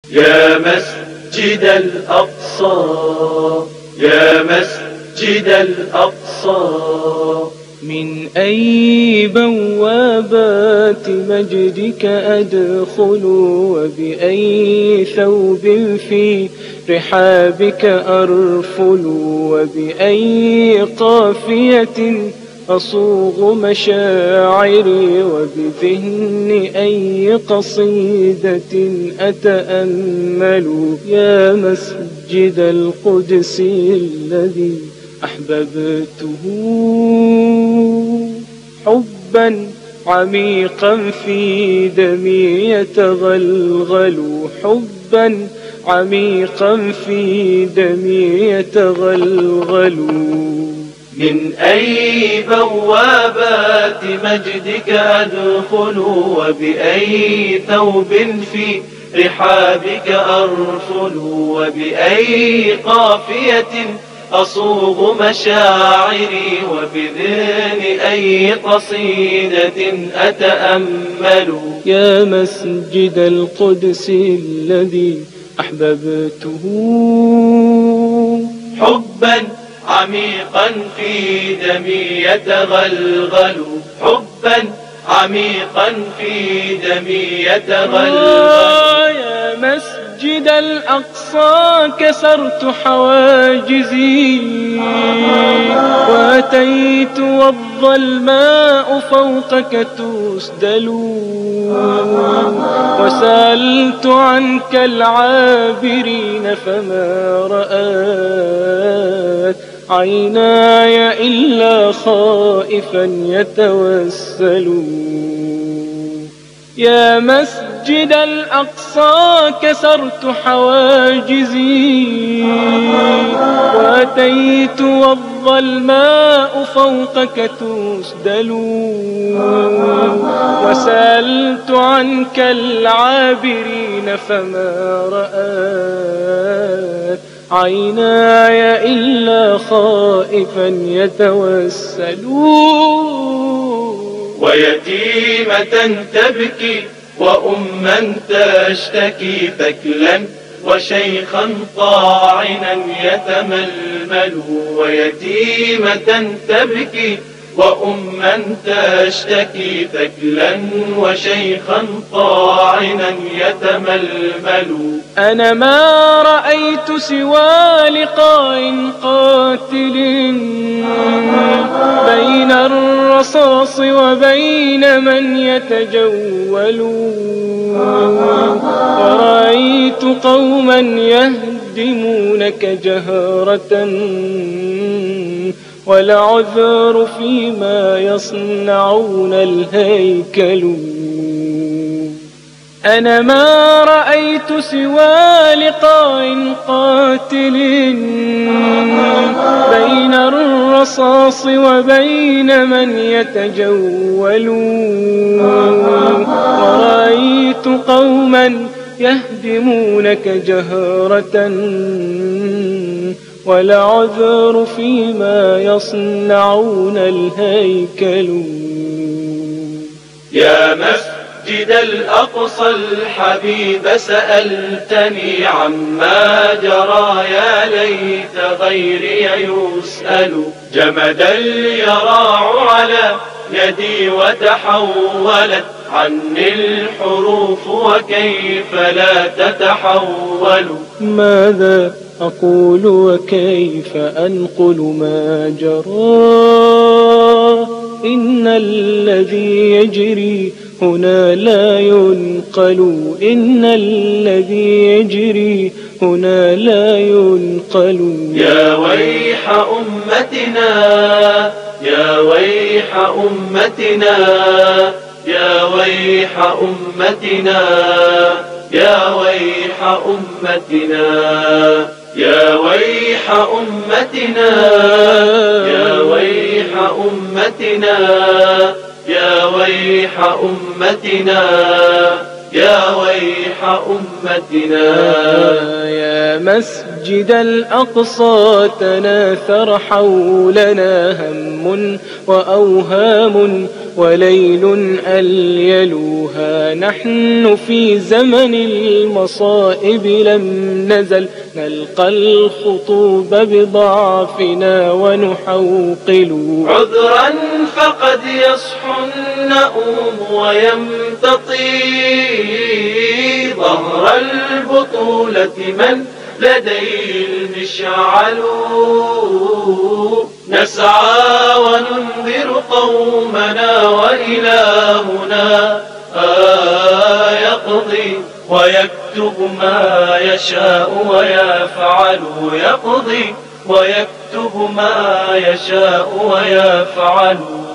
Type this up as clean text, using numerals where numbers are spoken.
يا مسجد الأقصى، يا مسجد الأقصى، من أي بوابات مجدك أدخل، وبأي ثوب في رحابك أرفل، وبأي قافية أصوغ مشاعري، وبذهن أي قصيدة أتأمل. يا مسجد القدس الذي أحببته حبا عميقا في دمي يتغلغل، حبا عميقا في دمي يتغلغل. من أي بوابات مجدك أدخل، وبأي ثوب في رحابك أرفل، وبأي قافية أصوغ مشاعري، وبذهن أي قصيدة أتأمل. يا مسجد القدس الذي أحببته حبا عميقا في دمي يتغلغل، حبا عميقا في دمي يتغلغل. يا مسجد الأقصى كسرت حواجزي، وأتيت والظلماء فوقك تسدل، وسألت عنك العابرين فما رأت عيناي إلا خائفا يتوسل. يا مسجد الأقصى كسرت حواجزي، وأتيت والظلماء فوقك تسدل، وسألت عنك العابرين فما رأت عيناي إلا خائفا يتوسل. ويتيمة تبكي وأما تشتكي ثكلا، وشيخا طاعنا يتململ. ويتيمة تبكي وأما تشتكي ثكلا، وشيخا طاعنا يتململ. أنا ما رأيت سوى لقاء قاتل بين الرصاص وبين من يتجول، ورأيت قوما يهدمونك جهرة والعذر فيما يصنعون الهيكل. أنا ما رأيت سوى لقاء قاتل بين الرصاص وبين من يتجول، ورأيت قوما يهدمونك جهرة والعذر فيما يصنعون الهيكل. يا مسجد الأقصى الحبيب سألتني عما جرى، يا ليت غيري يسأل. جمد اليراع على يدي وتحولت عني الحروف، وكيف لا تتحول. ماذا أقول وكيف أنقل ما جرى؟ إن الذي يجري هنا لا ينقل، إن الذي يجري هنا لا ينقل. يا ويح أمتنا، يا ويح أمتنا، يا ويح أمتنا، يا ويح أمتنا، يا ويح أمتنا، يا ويح أمتنا، يا ويح أمتنا، يا ويح أمتنا. يا مسجد المسجد الأقصى تناثر حولنا هم وأوهام وليل أليلوها. نحن في زمن المصائب لم نزل نلقى الخطوب بضعفنا ونحوقل. عذرا فقد يصحو النؤوم ويمتطي ظهر البطولة من لديه المشعل. نسعى وننذر قومنا وإلهنا يقضي ويكتب ما يشاء ويفعل. يقضي ويكتب ما يشاء ويفعل.